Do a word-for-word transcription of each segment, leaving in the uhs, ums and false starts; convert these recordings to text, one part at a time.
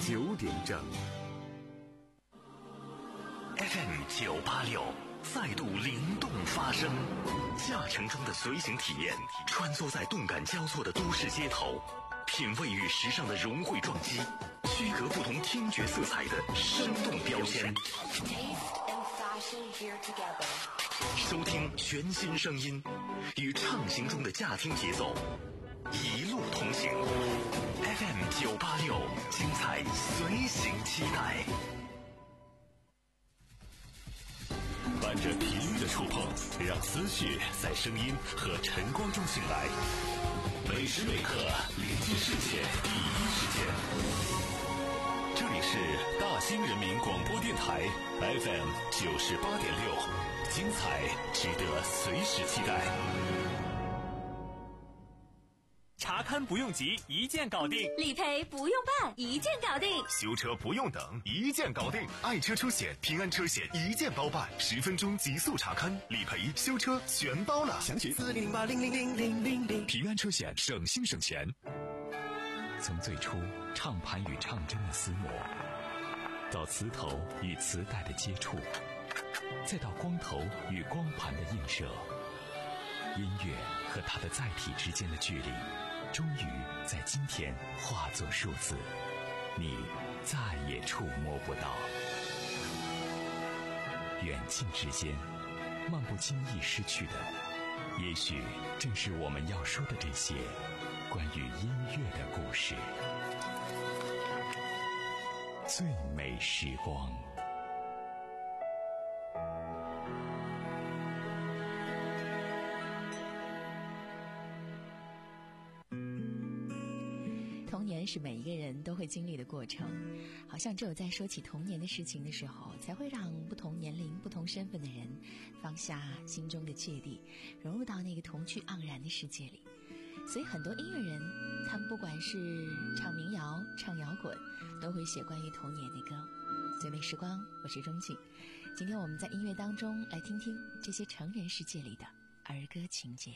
九点整。 F M 九八六再度灵动发声，驾乘中的随行体验，穿梭在动感交错的都市街头，品味与时尚的融汇撞击，区隔不同听觉色彩的生动标签。收听全新声音，与畅行中的驾听节奏，一路同行。F M 九八六，精彩随行期待。伴着频率的触碰，让思绪在声音和晨光中醒来。每时每刻连接世界第一时间。这里是大兴人民广播电台 F M 九十八点六，精彩值得随时期待。 查勘不用急，一键搞定； 理赔不用办，一键搞定； 修车不用等，一键搞定。爱车车险、平安车险一键包办，十分钟极速查勘、理赔、修车全包了。详询四零零八零零零零零零。平安车险，省心省钱。 从最初唱盘与唱针的厮磨，到磁头与磁带的接触，再到光头与光盘的映射，音乐和它的载体之间的距离，终于在今天化作数字，你再也触摸不到。远近之间，漫不经意失去的，也许正是我们要说的这些关于音乐的故事。最美时光。 童年是每一个人都会经历的过程，好像只有在说起童年的事情的时候，才会让不同年龄、不同身份的人放下心中的芥蒂，融入到那个童趣盎然的世界里。所以很多音乐人，他们不管是唱民谣、唱摇滚，都会写关于童年的歌。最美时光，我是钟静。今天我们在音乐当中来听听这些成人世界里的儿歌情节。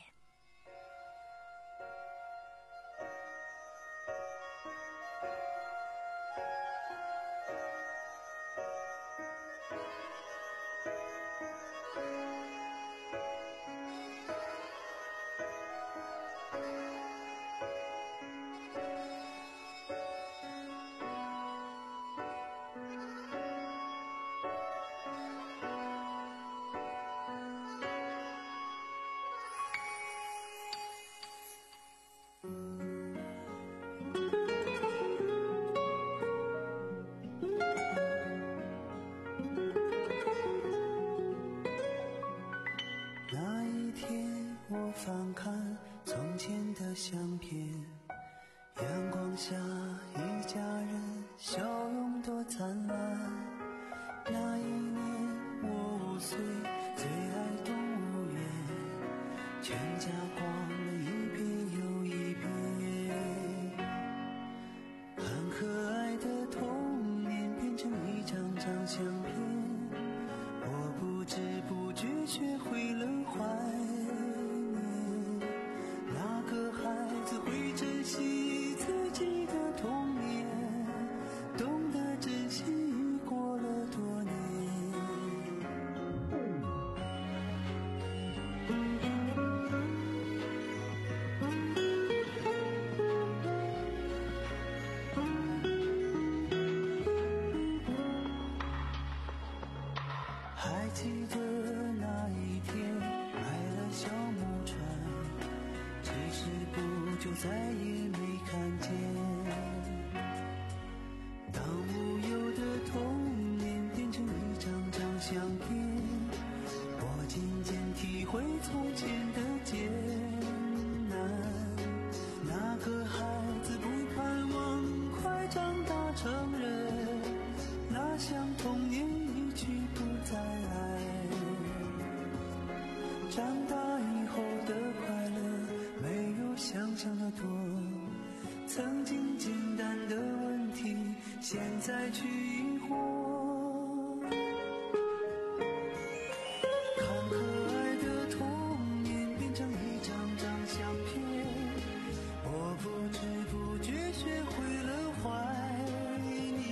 我不知不觉学会了怀念。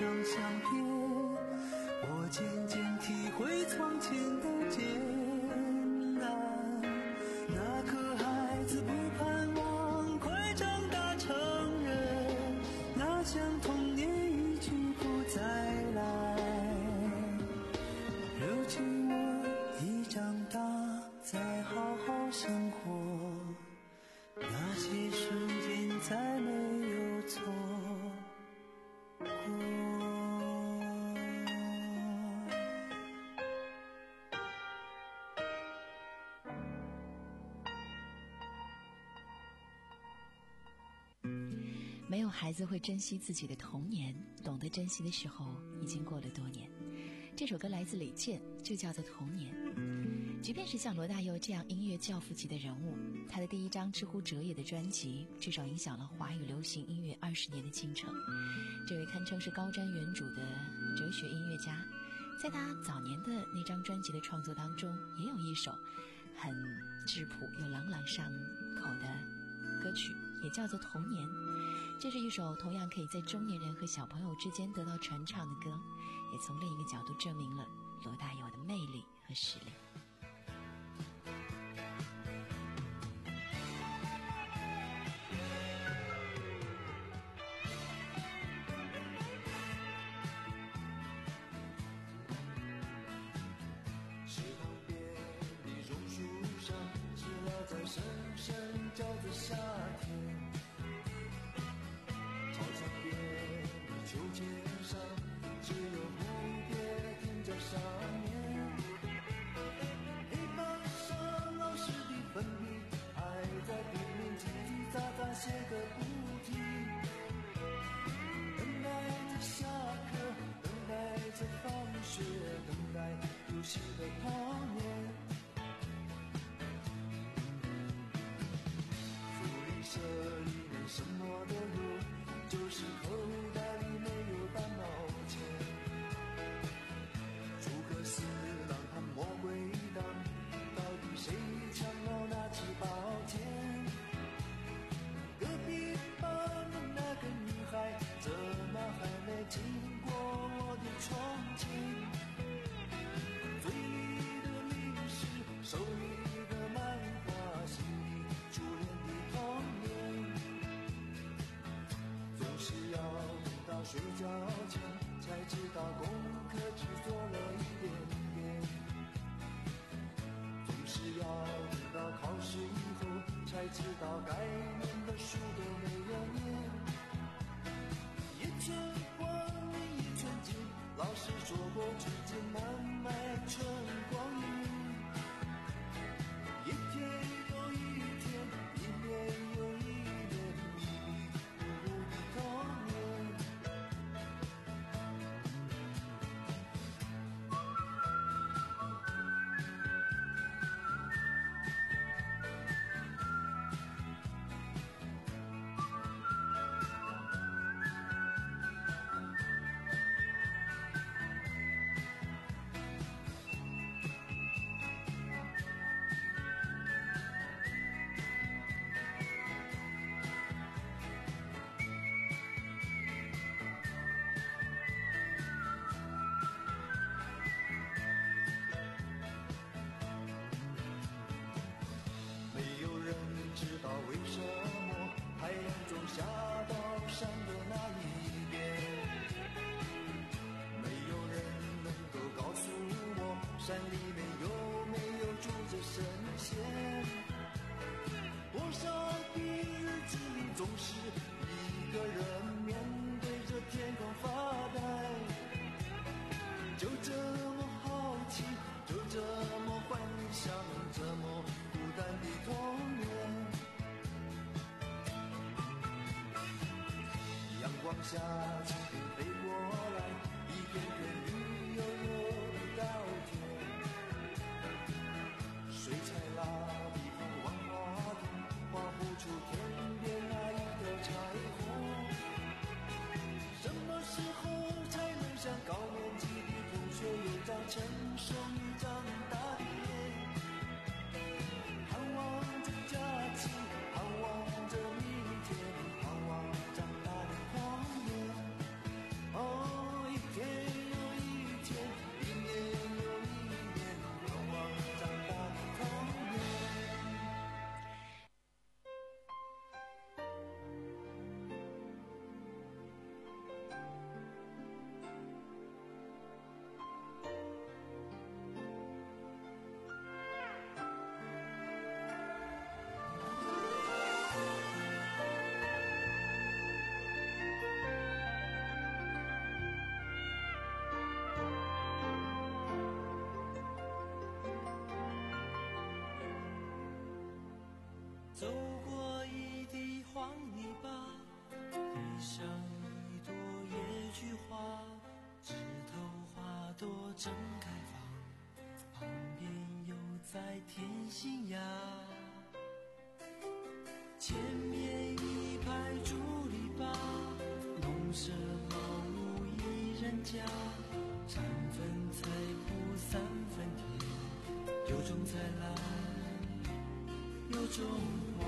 张相片，我渐渐体会从前的艰难。那颗孩子不盼望快长大成人，那像童年一去不再来。如今我已长大，再好好生活，那些瞬间再没有错过。 没有孩子会珍惜自己的童年，懂得珍惜的时候已经过了多年。这首歌来自李健，就叫做《童年》。即便是像罗大佑这样音乐教父级的人物，他的第一张知乎哲野的专辑至少影响了华语流行音乐二十年的进程。这位堪称是高瞻远瞩的哲学音乐家，在他早年的那张专辑的创作当中，也有一首很质朴又朗朗上口的歌曲，也叫做《童年》。这是一首同样可以在中年人和小朋友之间得到传唱的歌，也从另一个角度证明了罗大佑的魅力和实力。 池塘边的榕树上，知了在声声叫着夏天。操场边的秋千上，只有蝴蝶停在上面。黑板上老师的粉笔还在拼命叽叽喳喳写个不停，等待着下课，等待着放学，等待游戏的童年。福利社里面什么都有，就是口袋里没有半毛钱。诸葛四郎和魔鬼党，到底谁抢了那支宝剑？隔壁班的那个女孩，怎么还没经过我的窗前？嘴里的零食，手里的漫画，心里初恋的童年。总是要等到睡觉前，才知道功课只做了一点点。总是要等到考试以后，才知道该念的书都没有念。一寸光阴一寸金，老师说过春节慢慢春光阴。一天又一天，一年又一年，迷迷糊糊的童年。没有人知道为什么太阳总下到山的那一边，没有人能够告诉我山里面有没有住着神仙。多少的日子里总是一个人面对着天空发呆，就这么好奇，就这么幻想，这么孤单的童年。阳光下蜻蜓飞过来，一片片绿油油的稻田。水彩蜡笔和万花筒画不出天边那一条彩虹。什么时候才能像高年级的同学有张成熟又长大的脸？盼望着假期，盼望着明天，盼望长大的童年。哦。 正开放，旁边又在填新芽。前面一排竹篱笆，农舍茅屋一人家，三分菜圃三分田，有种菜篮，有种花。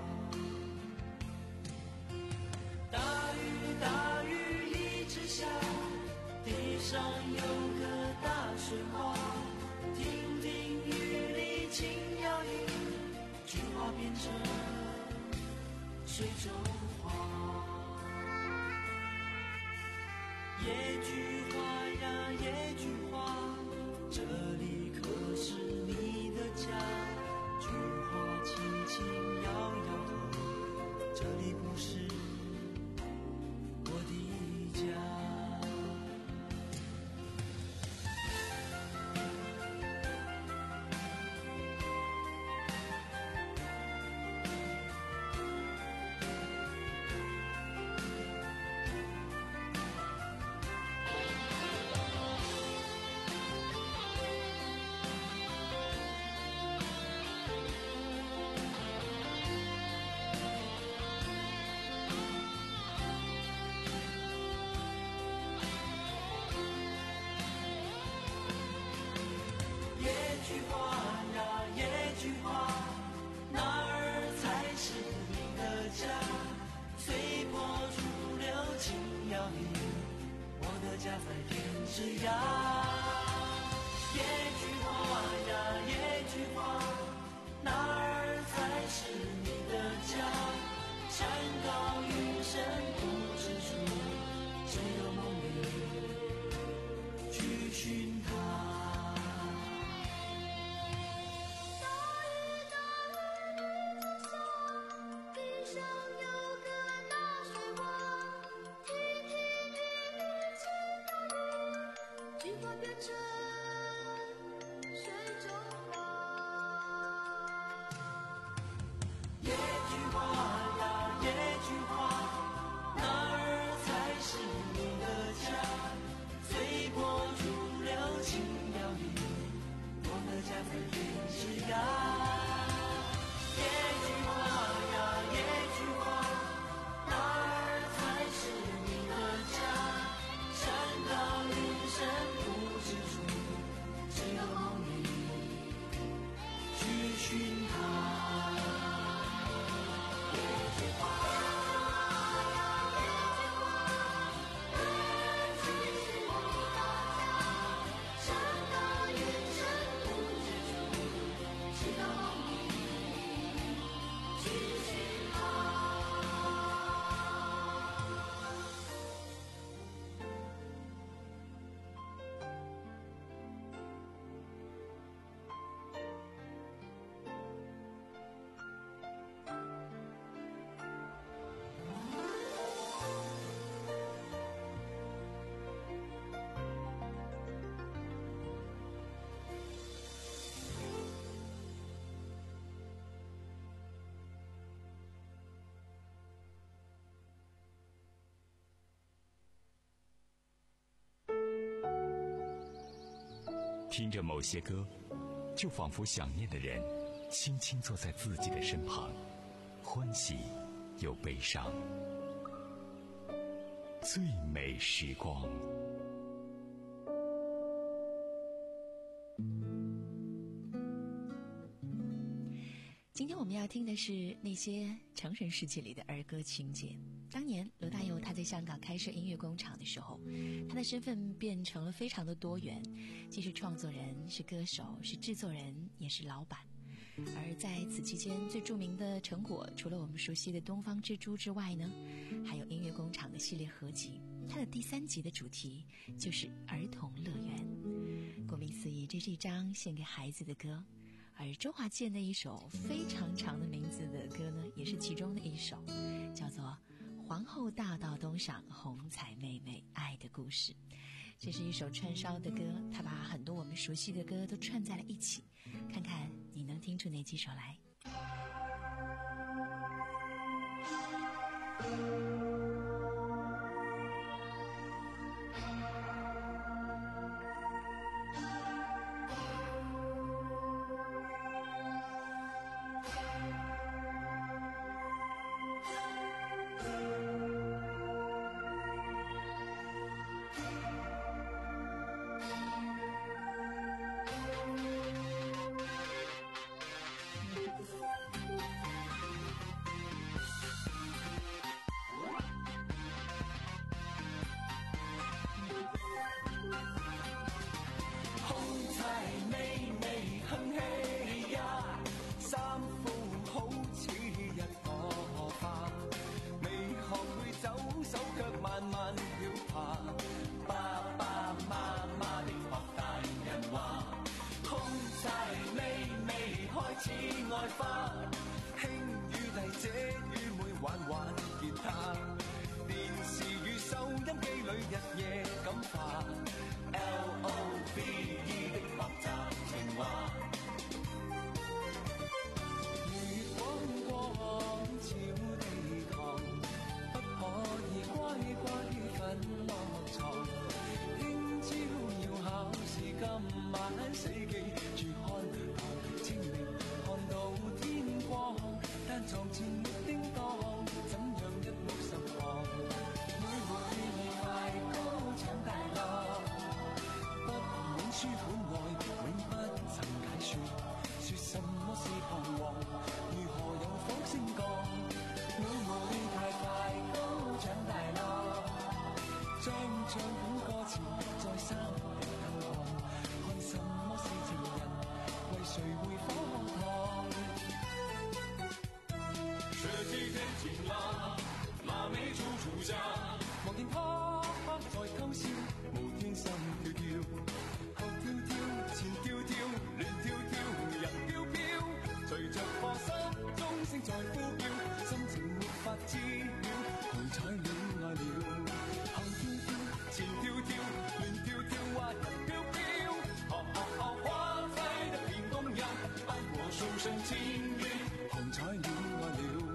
大雨大雨一直下，地上有个大水花，亭亭玉立轻摇曳，菊花变成水中花。野菊花呀野菊花，这里可是你的家。菊花轻轻摇摇头，这里不是我的家。野菊花呀野菊花，哪儿才是你的家？随波逐流轻摇曳，我的家在天之涯。野菊花呀野菊花，哪儿才是你的家？山高云深不知处，只有梦里去寻它。 听着某些歌，就仿佛想念的人轻轻坐在自己的身旁，欢喜又悲伤。最美时光。 今天我们要听的是那些成人世界里的儿歌情节。当年罗大佑他在香港开设音乐工厂的时候，他的身份变成了非常的多元，既是创作人，是歌手，是制作人，也是老板。而在此期间最著名的成果，除了我们熟悉的东方之珠之外呢，还有音乐工厂的系列合集。它的第三集的主题就是儿童乐园。顾名思义，这是一张献给孩子的歌。而周华健的一首非常长的名字的歌呢，也是其中的一首，叫做《皇后大道东上，红彩妹妹爱的故事》。这是一首串烧的歌，它把很多我们熟悉的歌都串在了一起，看看你能听出哪几首来。 唱本歌詞，在山頂燈看，看什麼是情人，為誰會火炭？ 這幾天晴朗，馬尾處處香， 望見他在偷笑，無天心跳跳，後跳跳，前跳跳，亂跳跳，人飄飄，隨着課室鐘聲在呼叫，心情沒法知曉，紅彩戀愛了。後跳跳，前跳跳，亂跳跳，話人飄飄，學學學花費得片工人，不過數聲千遍，紅彩戀愛了。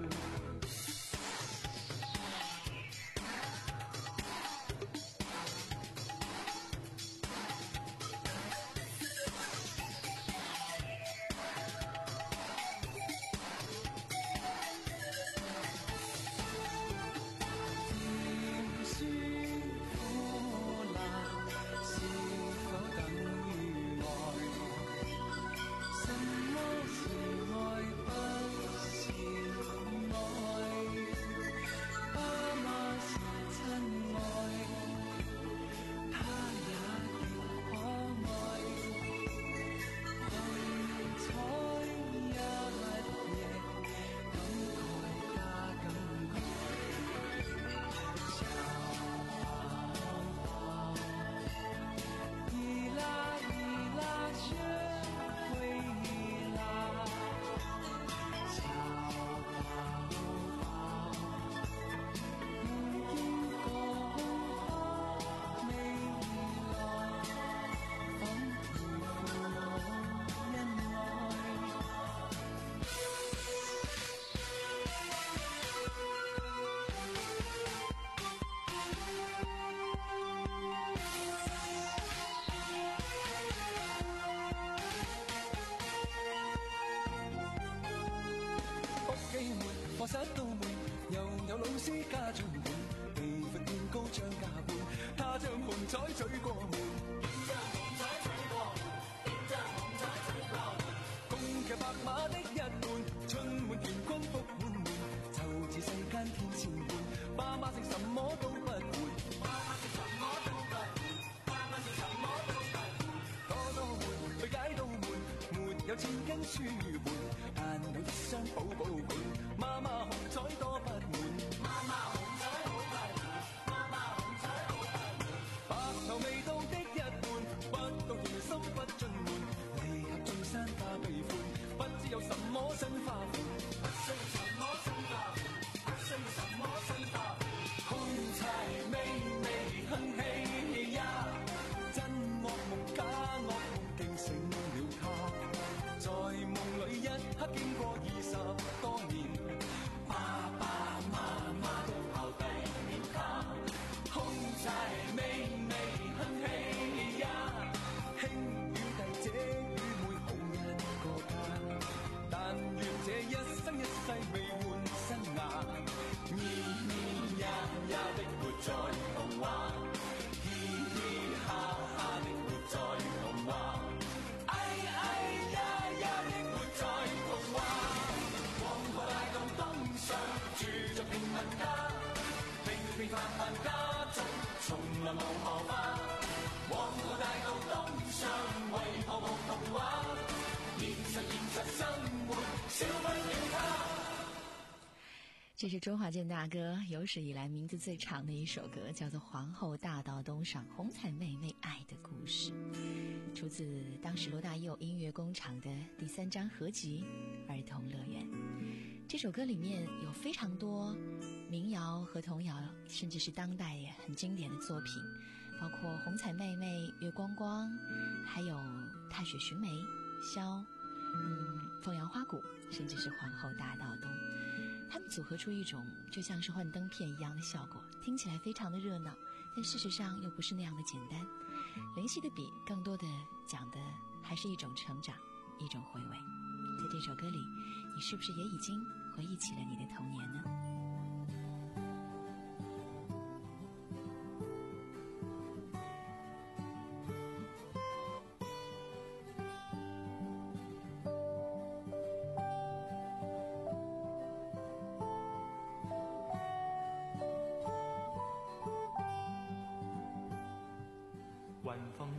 課室到滿，又有老師家長們，氣氛變高漲價半，他將紅彩取過門，將紅彩取過門，將紅彩取過門，共騎白馬的一半，春滿乾坤福滿門，就似世間天千般，爸媽食什麼都不換，爸媽食什麼都不換，爸媽食什麼都不換，多多換去解到悶，沒有錢跟書換，但有一雙寶寶伴。媽媽紅彩多不滿，媽媽紅彩好不滿，媽媽紅彩好不滿，白頭未到的一半，不到甜心不盡滿，離合眾山花悲歡，不知有什麼新花款，不需什麼新花款，不需什麼新花款，紅柴微微哼氣呀，真惡夢假惡夢驚醒了他，在夢裏一刻經過二十多年。爸爸媽媽都拋低了他，空柴微微哼氣呀，兄與弟姐與妹好一個家，但願這一生一世未換新牙，咿咿呀呀的活在童話，嘻嘻哈哈的活在童話，哎哎呀呀的活在童話，黃河大道東上住着平民家，平平凡凡家族從來無何花，黃河大道東上為何無童話，現實現實生活少不了他。 这是周华健大哥有史以来名字最长的一首歌，叫做《皇后大道东上红彩妹妹爱的故事》，出自当时罗大佑音乐工厂的第三张合集《儿童乐园》。这首歌里面有非常多民谣和童谣，甚至是当代也很经典的作品，包括《红彩妹妹》、《月光光》，还有《踏雪寻梅》、箫、嗯，凤阳花鼓，甚至是《皇后大道东》。他们组合出一种就像是幻灯片一样的效果，听起来非常的热闹，但事实上又不是那样的简单。灵犀的笔更多的讲的还是一种成长，一种回味。在这首歌里，你是不是也已经回忆起了你的童年呢？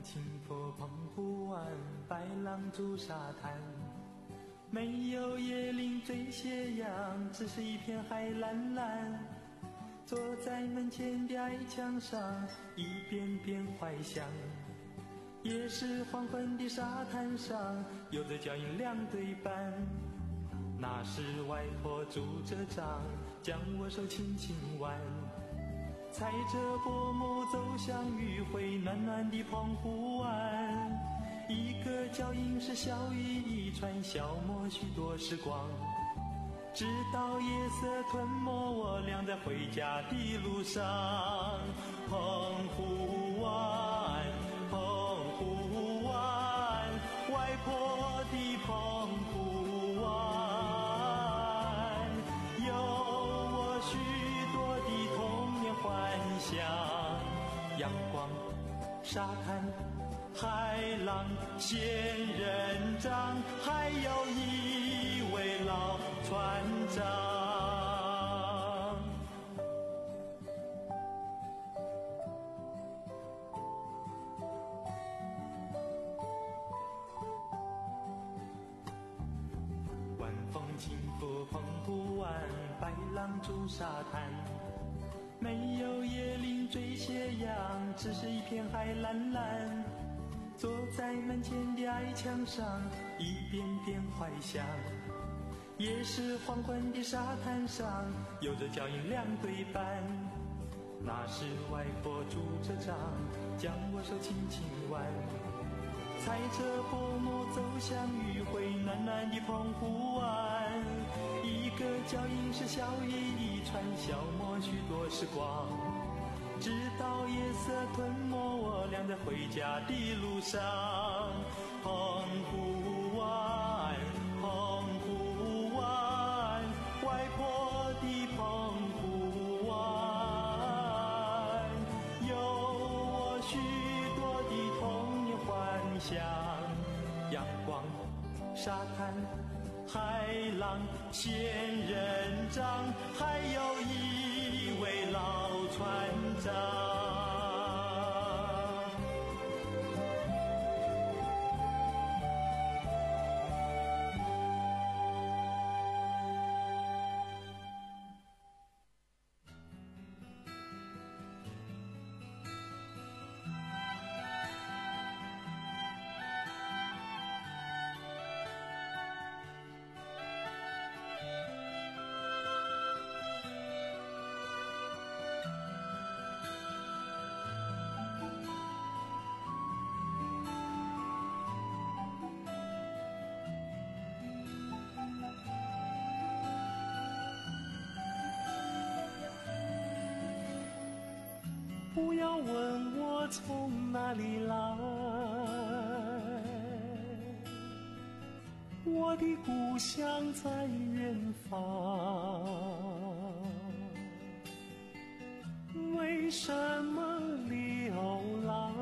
轻拂澎湖湾，白浪逐沙滩，没有椰林缀斜阳，只是一片海蓝蓝。坐在门前的矮墙上，一遍遍怀想。也是黄昏的沙滩上，有着脚印两对半。那是外婆拄着杖，将我手轻轻挽，踩着薄暮走向余晖暖暖的澎湖湾。一个脚印是小雨一串，消磨许多时光，直到夜色吞没我俩在回家的路上。澎湖湾，澎湖湾，外婆的澎湖湾，有我许多的童年幻想。阳光，沙滩，海浪，仙人掌，还有一位老船长。晚风轻拂澎湖湾，白浪逐沙滩，没有椰林缀斜阳，只是一片海蓝蓝。坐在门前的矮墙上，一遍遍怀想。也是黄昏的沙滩上，有着脚印两对半。那是外婆拄着杖，将我手轻轻挽，踩着薄暮走向余晖暖暖的澎湖湾。一个脚印是小雨一串，消磨许多时光，直到夜色吞没我俩在回家的路上。澎湖湾，澎湖湾，外婆的澎湖湾，有我许多的童年幻想。阳光，沙滩，海浪，仙人掌，还有一位老船长。不要问我从哪里来，我的故乡在远方。为什么流浪，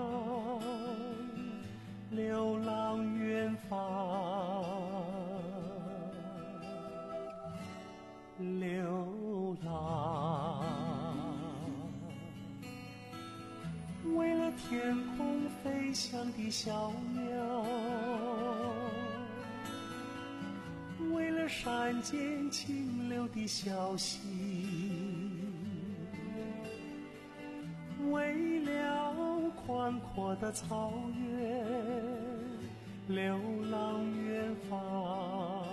流浪远方，流浪？为了天空飞翔的小鸟，为了山间清流的小溪，为了宽阔的草原，流浪远方，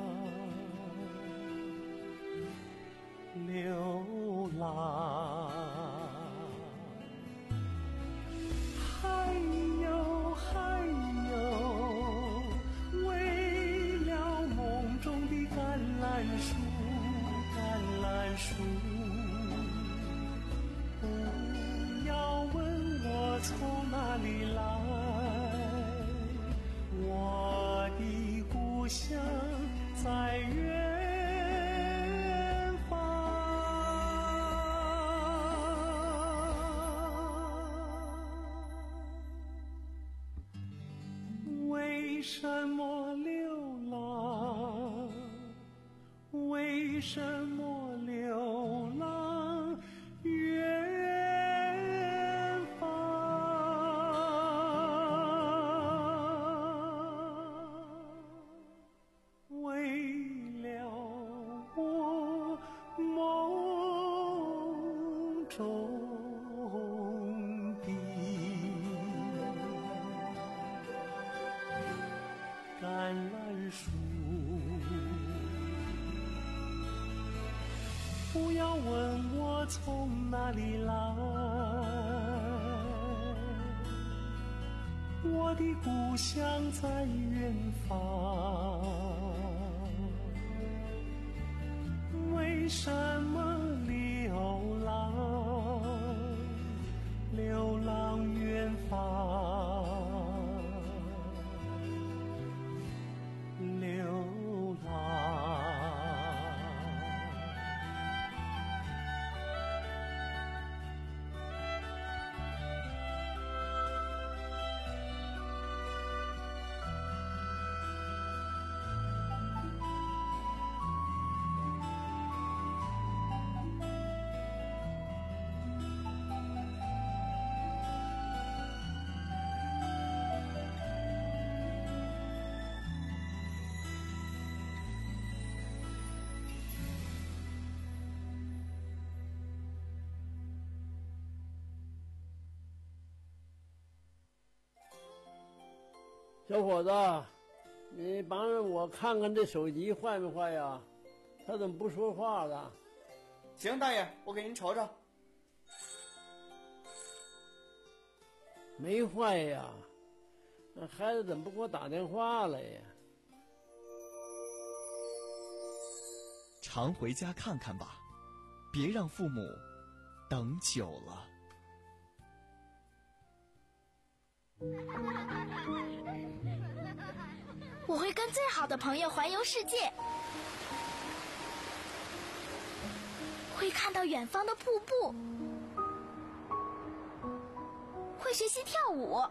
流浪。还有还有，为了梦中的橄榄树，橄榄树。不要问我从哪里来，我的故乡在远为什么流浪？为什么流浪远方？ 不要问我从哪里来，我的故乡在远方。为什么流浪，流浪远方，流浪。 小伙子，你帮着我看看这手机坏没坏呀？他怎么不说话了？ 行，大爷，我给您瞅瞅。 没坏呀，那孩子怎么不给我打电话了呀？ 常回家看看吧，别让父母等久了。 我会跟最好的朋友环游世界，会看到远方的瀑布，会学习跳舞，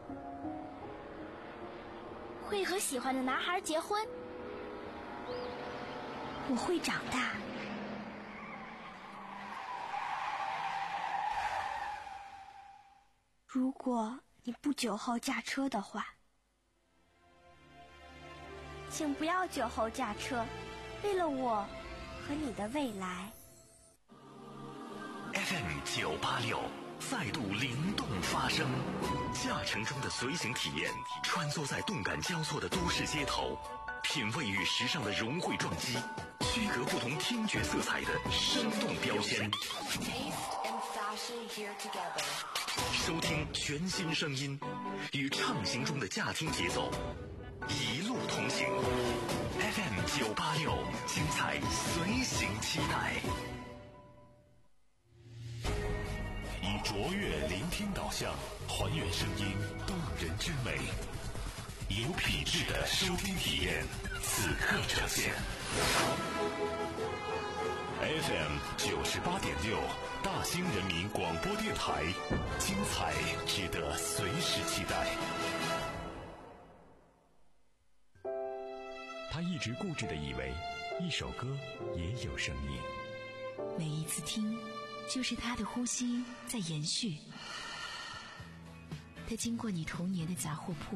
会和喜欢的男孩结婚。我会长大。如果你不久后驾车的话，请不要酒后驾车，为了我和你的未来。 F M 九八六再度灵动发声，驾乘中的随行体验，穿梭在动感交错的都市街头，品味与时尚的融汇撞击，区隔不同听觉色彩的生动标签。收听全新声音，与畅行中的驾听节奏，一路同行。F M 九八六，精彩随行期待。以卓越聆听导向，还原声音动人之美，有品质的收听体验，此刻呈现。F M 九十八点六，大兴人民广播电台，精彩值得随时期待。 他一直固执地以为，一首歌也有生命。 每一次听，就是他的呼吸在延续。他经过你童年的杂货铺，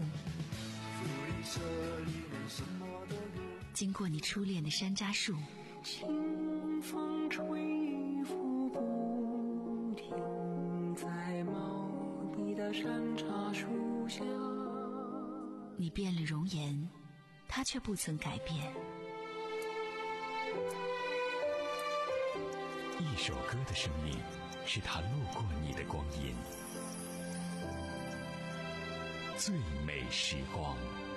经过你初恋的山楂树， 清风吹拂不停，在茂密的山茶树下。 你变了容颜，他却不曾改变。 一首歌的生命，是他路过你的光阴。最美时光。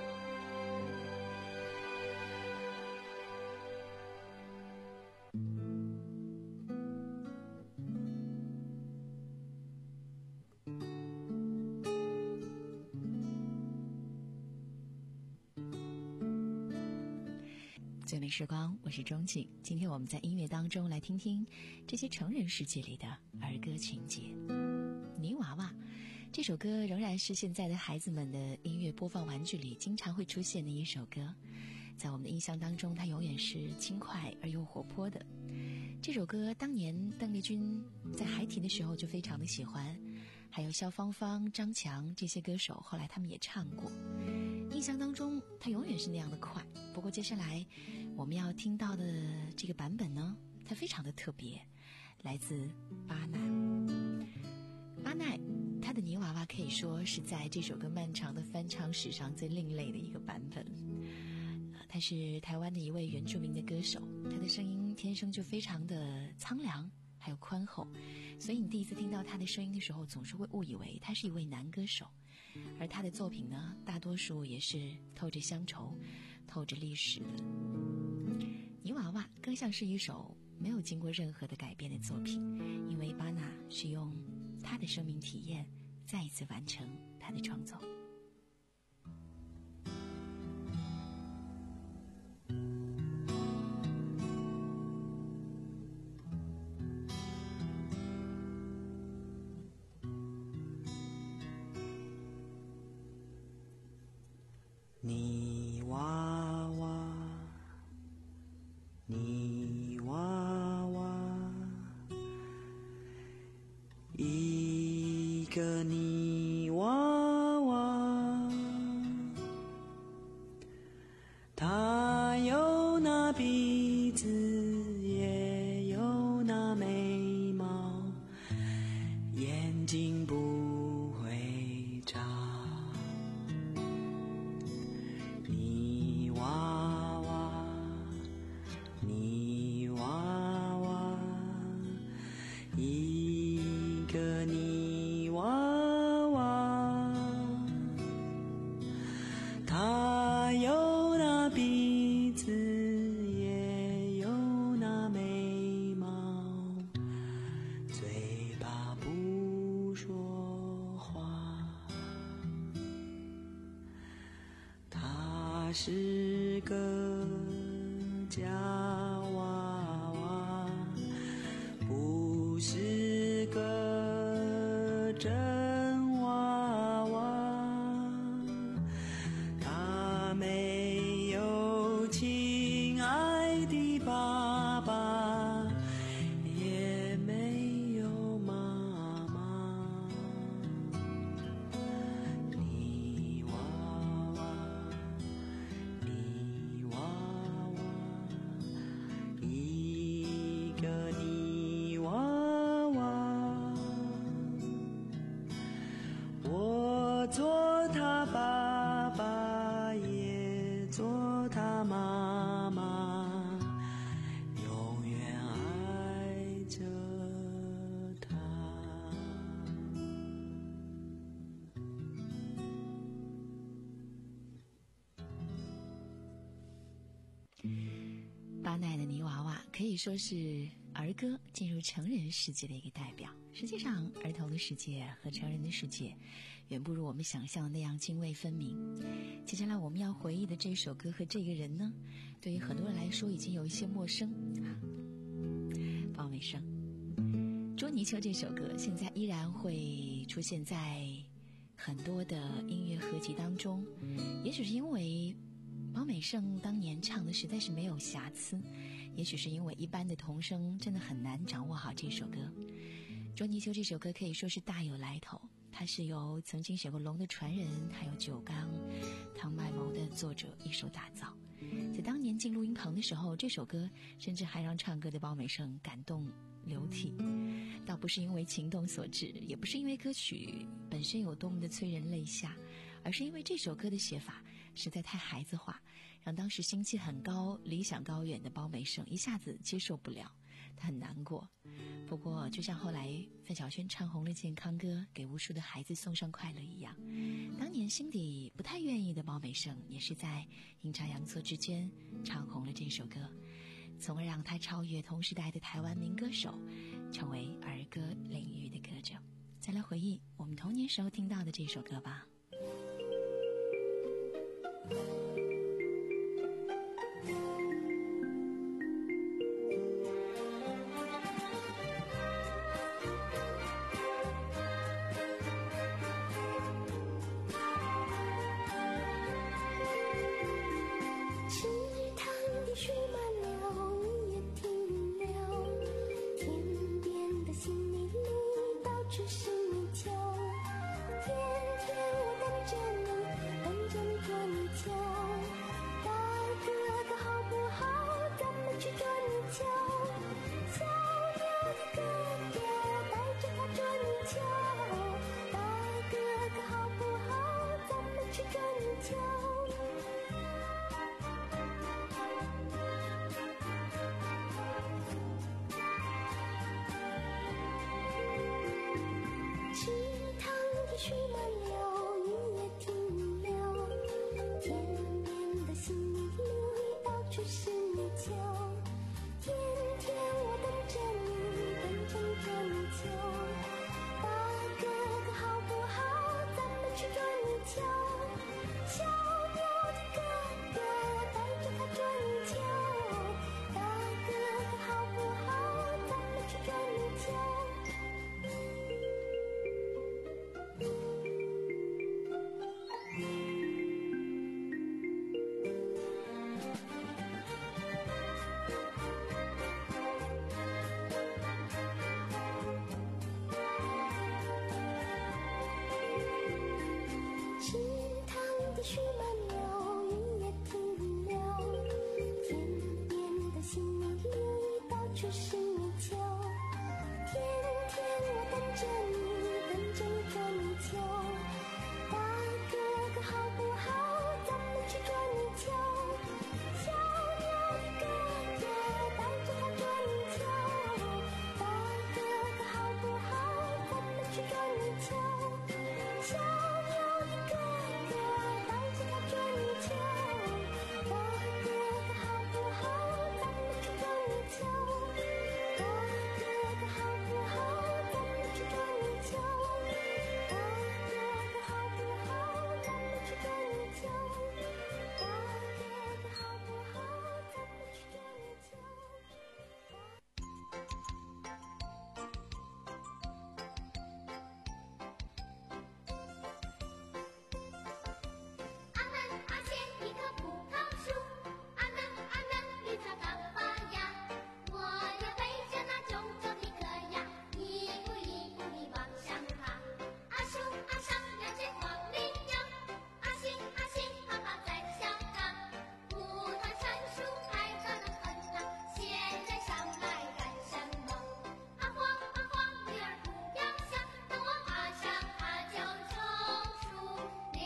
最美时光，我是钟景。今天我们在音乐当中来听听这些成人世界里的儿歌情节。泥娃娃这首歌仍然是现在的孩子们的音乐播放玩具里经常会出现的一首歌，在我们的印象当中，它永远是轻快而又活泼的。这首歌当年邓丽君在孩提的时候就非常的喜欢，还有萧芳芳、张强这些歌手，后来他们也唱过。印象当中它永远是那样的快。不过接下来我们要听到的这个版本呢，它非常的特别，来自巴奈。巴奈他的泥娃娃可以说是在这首歌漫长的翻唱史上最另类的一个版本。他是台湾的一位原住民的歌手，他的声音天生就非常的苍凉还有宽厚，所以你第一次听到他的声音的时候，总是会误以为他是一位男歌手。而他的作品呢，大多数也是透着乡愁，透着历史的。泥娃娃更像是一首没有经过任何的改编的作品，因为巴纳是用他的生命体验再一次完成他的创作。 泥娃娃，泥娃娃，一个泥娃娃，他有那鼻子，也有那眉毛，眼睛不会眨。泥娃娃，泥娃娃，一个泥娃娃，他有那鼻子，也有那眉毛，嘴巴不说话。他是个假娃娃，不是个真娃娃。他没有亲爱的爸爸，也没有妈妈。泥娃娃，泥娃娃，一个泥娃娃，我做他爸爸，也做他妈妈，永远爱着他。 巴奈的泥娃娃可以说是儿歌进入成人世界的一个代表。实际上，儿童的世界和成人的世界远不如我们想象的那样泾渭分明。接下来我们要回忆的这首歌和这个人呢，对于很多人来说已经有一些陌生啊。包美胜《捉泥鳅》这首歌现在依然会出现在很多的音乐合集当中，也许是因为包美胜当年唱的实在是没有瑕疵，也许是因为一般的童声真的很难掌握好这首歌。捉泥鳅这首歌可以说是大有来头，它是由曾经写过《龙的传人》还有《九缸》《唐麦谋》的作者一手打造。在当年进录音棚的时候，这首歌甚至还让唱歌的包美胜感动流涕，倒不是因为情动所致，也不是因为歌曲本身有多么的催人泪下，而是因为这首歌的写法实在太孩子化，让当时心气很高、理想高远的包美胜一下子接受不了，他很难过。不过就像后来范晓萱唱红了健康歌，给无数的孩子送上快乐一样，当年心底不太愿意的包美胜也是在阴差阳错之间唱红了这首歌，从而让他超越同时代的台湾民歌手，成为儿歌领域的歌者。再来回忆我们童年时候听到的这首歌吧。 处是泥鳅。天天我等着你，等等捉泥鳅。大哥哥好不好？咱们去捉泥鳅。小牛的哥哥带着他捉泥鳅。大哥哥好不好？咱们去捉泥鳅。池塘的水满了，云也停了，天边的细泥里到处是泥鳅。天天我等着你，等着你捉泥鳅。大哥哥好不好？咱们去捉泥鳅。小牛的哥哥带着他捉泥鳅。大哥哥好不好？咱们去捉泥鳅。小牛的哥哥带着他捉泥鳅。大哥哥好不好？咱们去捉泥鳅。大哥哥好不好？咱们去捉泥鳅。大哥哥好不好？咱们去捉泥鳅。大哥哥好不好？咱们去捉泥鳅。 阿门阿前一棵葡萄树，阿门阿门绿草刚发芽，我要背着那重重的壳呀，一步一步地往上爬。阿树阿上两只黄鹂鸟，阿星阿星跑跑在小岗，葡萄成熟还早得很呐，现在上来干什么？阿黄阿黄女儿不要想，等我爬上它就成熟了。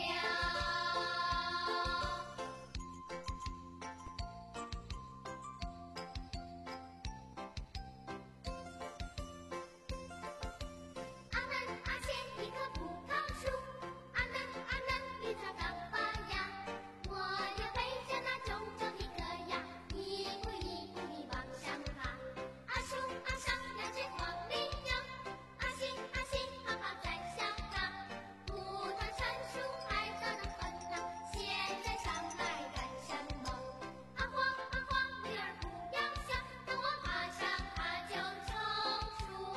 阿门阿前一棵葡萄树，阿门阿门绿草刚发芽，我要背着那重重的壳呀，一步一步地往上爬。阿树阿上两只黄鹂鸟，阿星阿星跑跑在小岗，葡萄成熟还早得很呐，现在上来干什么？阿黄阿黄女儿不要想，等我爬上它就成熟了。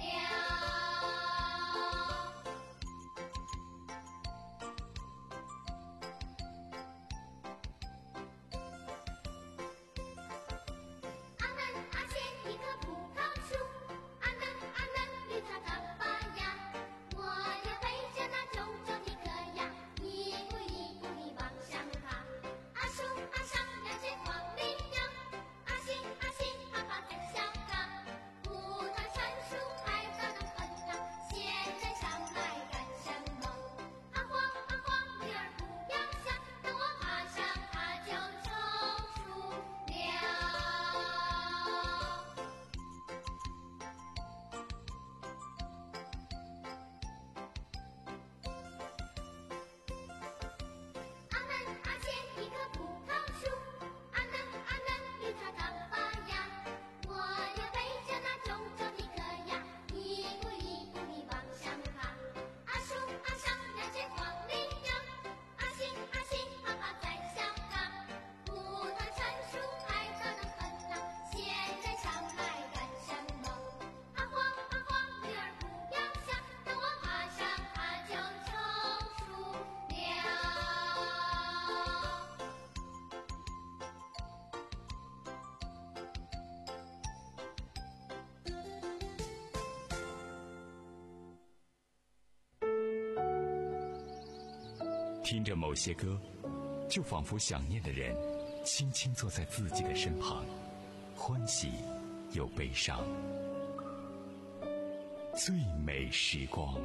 阿门阿前一棵葡萄树，阿门阿门绿草刚发芽，我要背着那重重的壳呀，一步一步地往上爬。阿树阿上两只黄鹂鸟，阿星阿星跑跑在小岗，葡萄成熟还早得很呐，现在上来干什么？阿黄阿黄女儿不要想，等我爬上它就成熟了。阿门阿前一棵葡萄树，阿门阿门绿草刚发芽，我要背着那重重的壳呀，一步一步地往上爬。阿树阿上两只黄鹂鸟，阿星阿星跑跑在小岗，葡萄成熟还早得很呐，现在上来干什么？阿黄阿黄女儿不要想，等我爬上它就成熟了。 听着某些歌，就仿佛想念的人轻轻坐在自己的身旁，欢喜又悲伤。最美时光。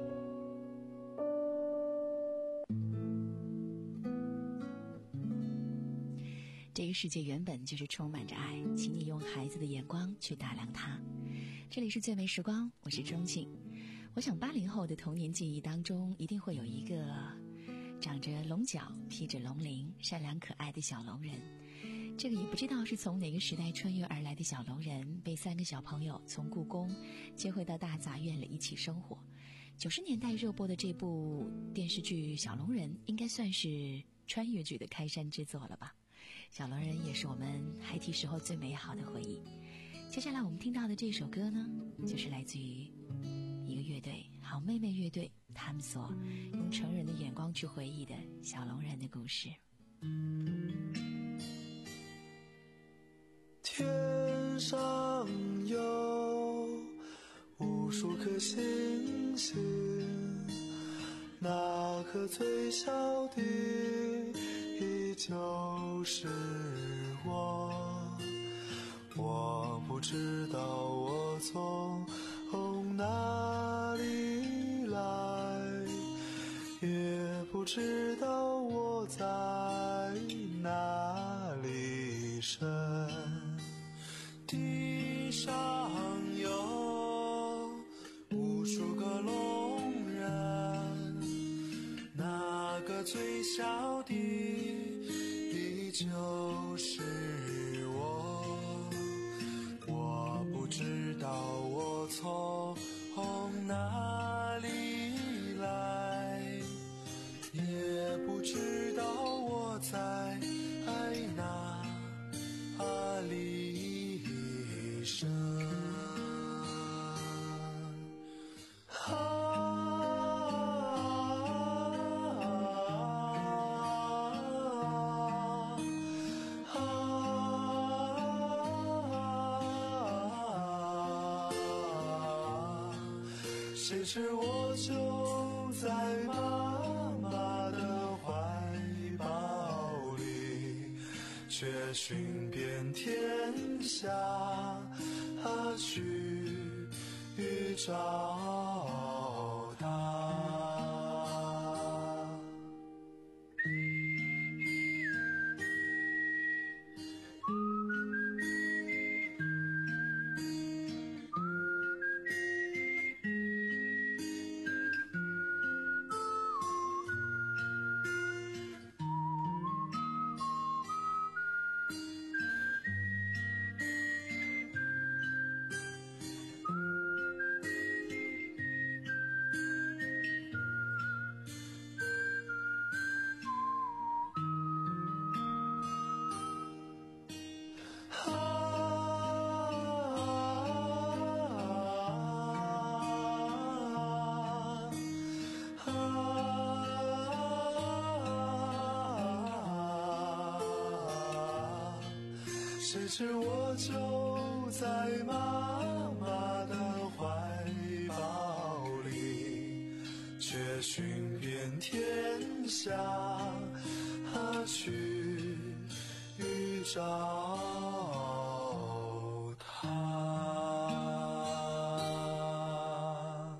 这个世界原本就是充满着爱，请你用孩子的眼光去打量它。这里是最美时光，我是钟庆。我想八零后的童年记忆当中，一定会有一个长着龙角、披着龙鳞、善良可爱的小龙人。 这个也不知道是从哪个时代穿越而来的小龙人，被三个小朋友从故宫接回到大杂院里一起生活。九十年代热播的这部电视剧《小龙人》应该算是穿越剧的开山之作了吧。小龙人也是我们孩提时候最美好的回忆。接下来我们听到的这首歌呢，就是来自于一个乐队好妹妹乐队，他们所用成人的眼光去回忆的小龙人的故事。 天上有无数颗星星，那颗最小的依旧是我。我不知道我从哪里来，也不知道我在哪里生。地上有无数个龙人，那个最小的依旧是我。我不知道我从哪里来，也不知道我在哪里生。谁知我就在妈妈的怀抱里，却寻遍天下去找她。谁知我就在妈妈的怀抱里，却寻遍天下去找她。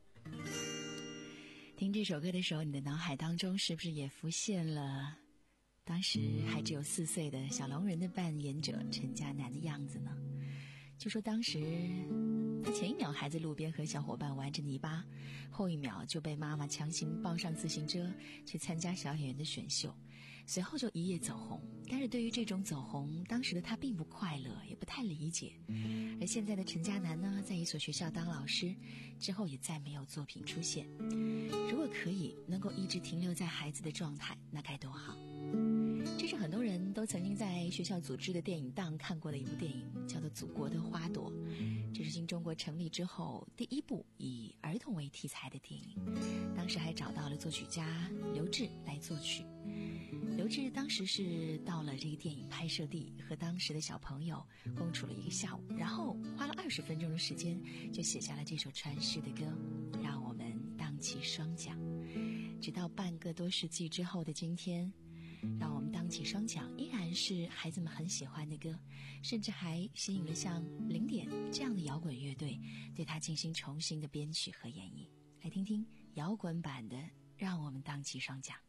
听这首歌的时候，你的脑海当中是不是也浮现了当时还只有四岁的小龙人的扮演者陈嘉楠的样子呢？就说当时他前一秒还在路边和小伙伴玩着泥巴，后一秒就被妈妈强行抱上自行车去参加小演员的选秀，随后就一夜走红。但是对于这种走红，当时的他并不快乐，也不太理解。而现在的陈嘉楠呢，在一所学校当老师之后，也再没有作品出现。如果可以能够一直停留在孩子的状态，那该多好。这是很多人都曾经在学校组织的电影档看过的一部电影，叫做《祖国的花朵》。这是新中国成立之后第一部以儿童为题材的电影，当时还找到了作曲家刘志来作曲。刘志当时是到了这个电影拍摄地，和当时的小朋友共处了一个下午，然后花了二十分钟的时间就写下了这首传世的歌，让我们荡起双桨。直到半个多世纪之后的今天，让我们荡起双桨依然是孩子们很喜欢的歌，甚至还吸引了像零点这样的摇滚乐队对它进行重新的编曲和演绎。来听听摇滚版的《让我们荡起双桨》。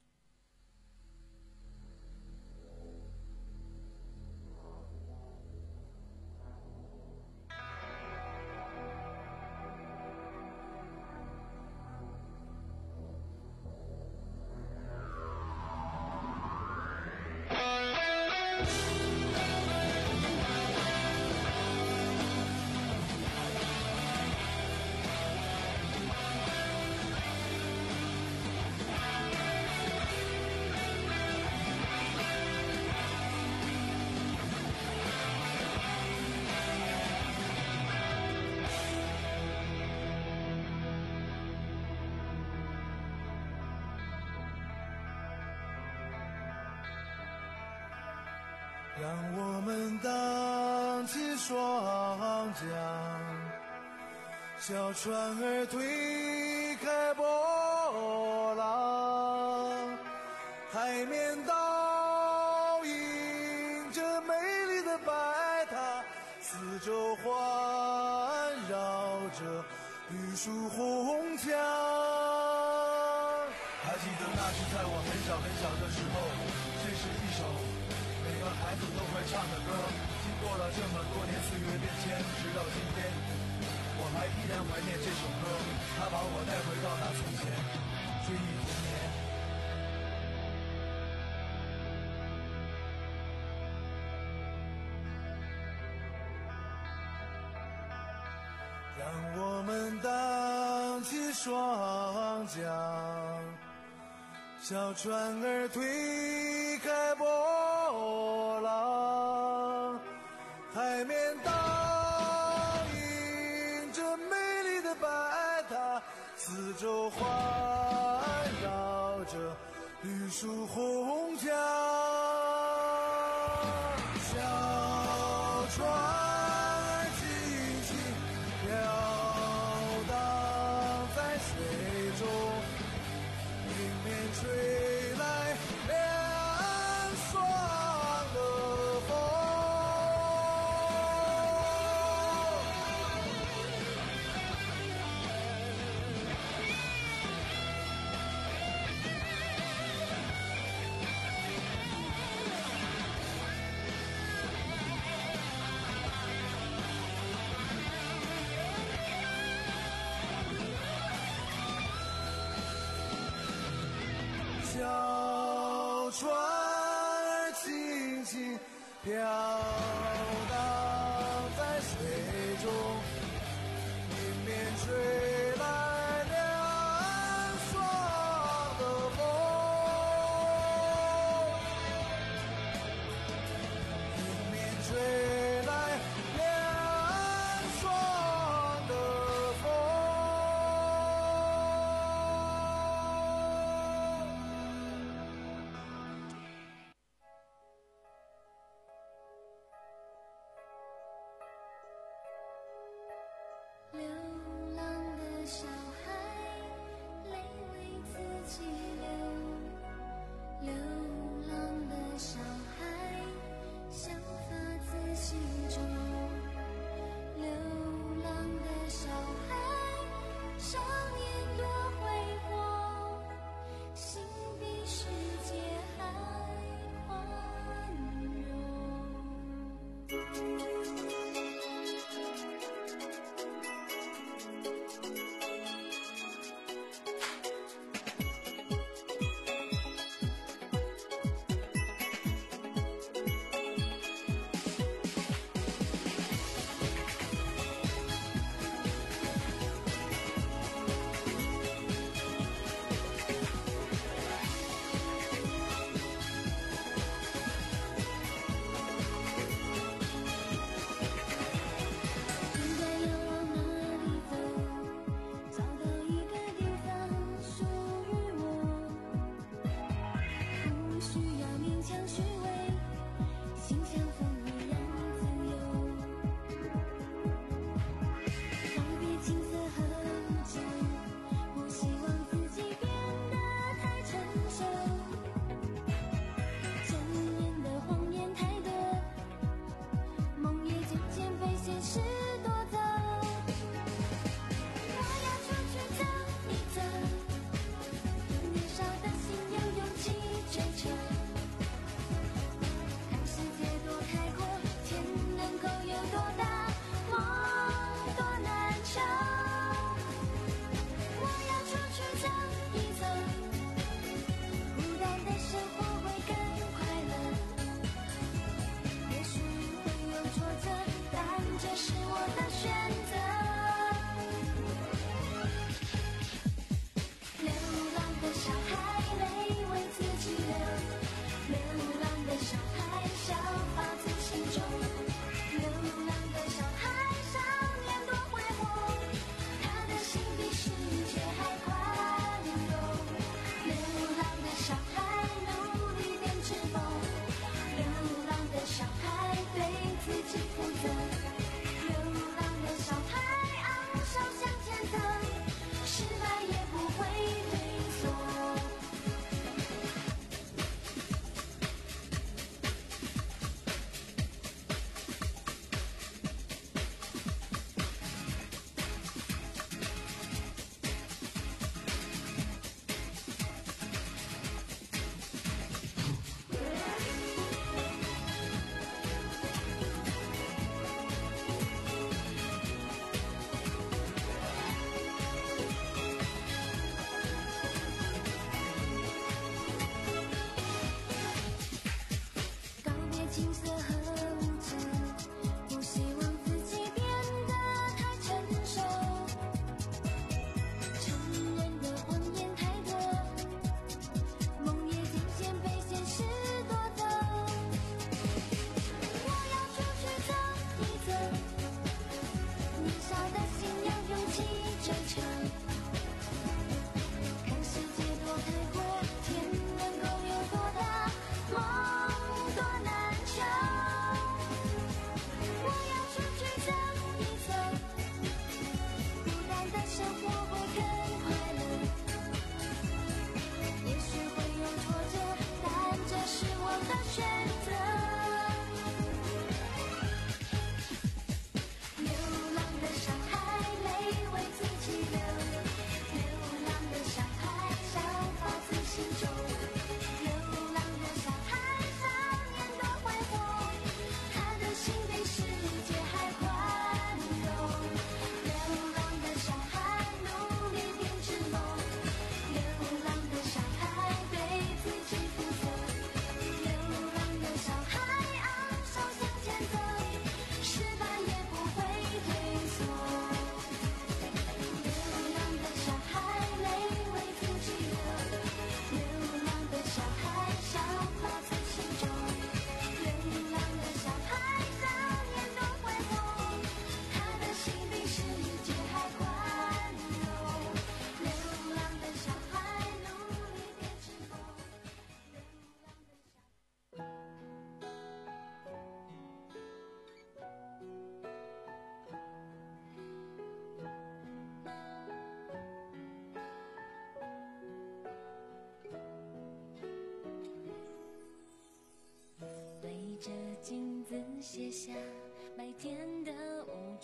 让我们荡起双桨，小船儿推开波浪，海面倒映着美丽的白塔，四周环绕着绿树红墙。还记得那是在我很小很小的时候，这是一首每个孩子都会唱的歌。经过了这么多年岁月变迁，直到今天，我还依然怀念这首歌，它把我带回到那从前，追忆童年。让我们荡起双桨，小船儿推开波浪，海面倒映着美丽的白塔，四周环绕着绿树红墙。小船儿轻轻飘荡在水中，迎面吹来凉爽的风。小船儿轻轻飘荡在水中，迎面吹来凉爽的风，迎面吹来凉爽的风。 流浪的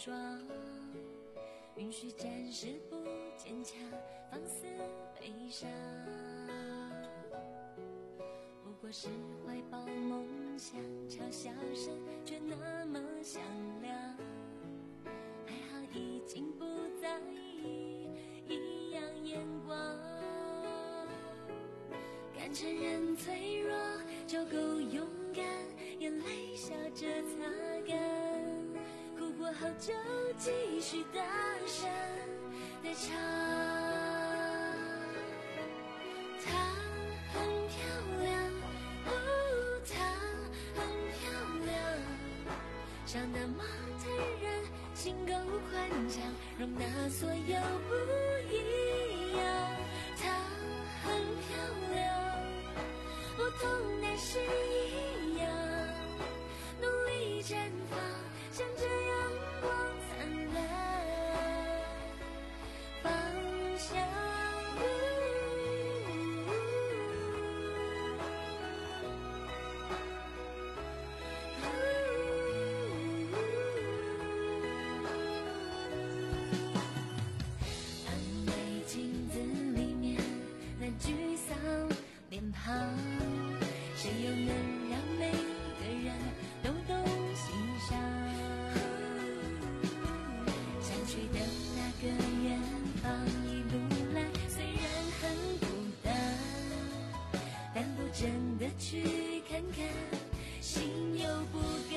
装，允许暂时不坚强，放肆悲伤。不过是怀抱梦想，嘲笑声却那么响亮。还好已经不在意异样眼光，敢承认脆弱就够勇敢，眼泪笑着擦干，哭过后就继续大声地唱。她很漂亮，哦，她很漂亮，像那么坦然，心够宽敞，容纳所有不一样。她很漂亮，不同但是一样，努力绽放，向着阳光灿烂方向。安慰镜子里面那沮丧脸庞，谁又能让每个人都懂欣赏？想去的那个远方，一路来虽然很孤单，但不真的去看看，心又不甘。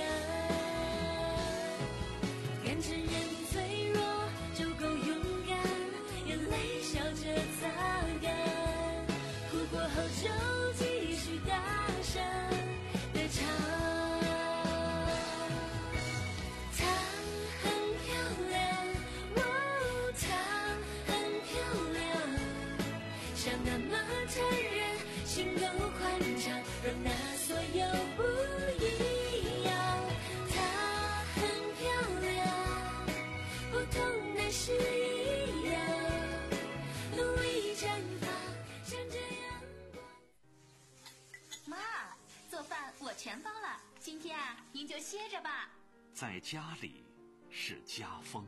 敢承认脆弱就够勇敢，眼泪笑着擦干，哭过后就继续大声地唱。她很漂亮，哦，她很漂亮，像那么坦然，心够宽敞，容纳所有不一样。她很漂亮，不同但是一样，努力绽放，向着阳光。 妈，做饭我全包了，今天啊，您就歇着吧。 在家里是家风。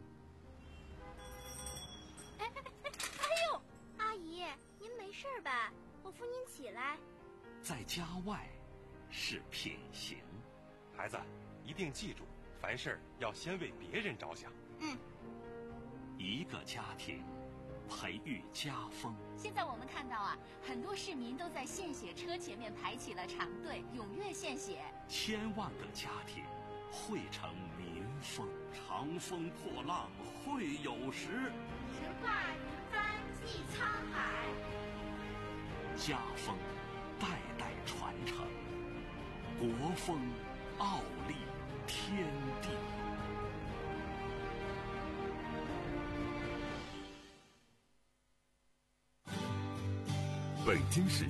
哎哎哎哎呦，阿姨，您没事吧？我扶您起来。 在家外是品行。 孩子，一定记住，凡事要先为别人着想。 嗯。 一个家庭培育家风。 现在我们看到啊，很多市民都在献血车前面排起了长队，踊跃献血。 千万个家庭汇成民风，长风破浪会有时。 神话云帆济沧海。 家风代代传承，国风傲立天地。 北京市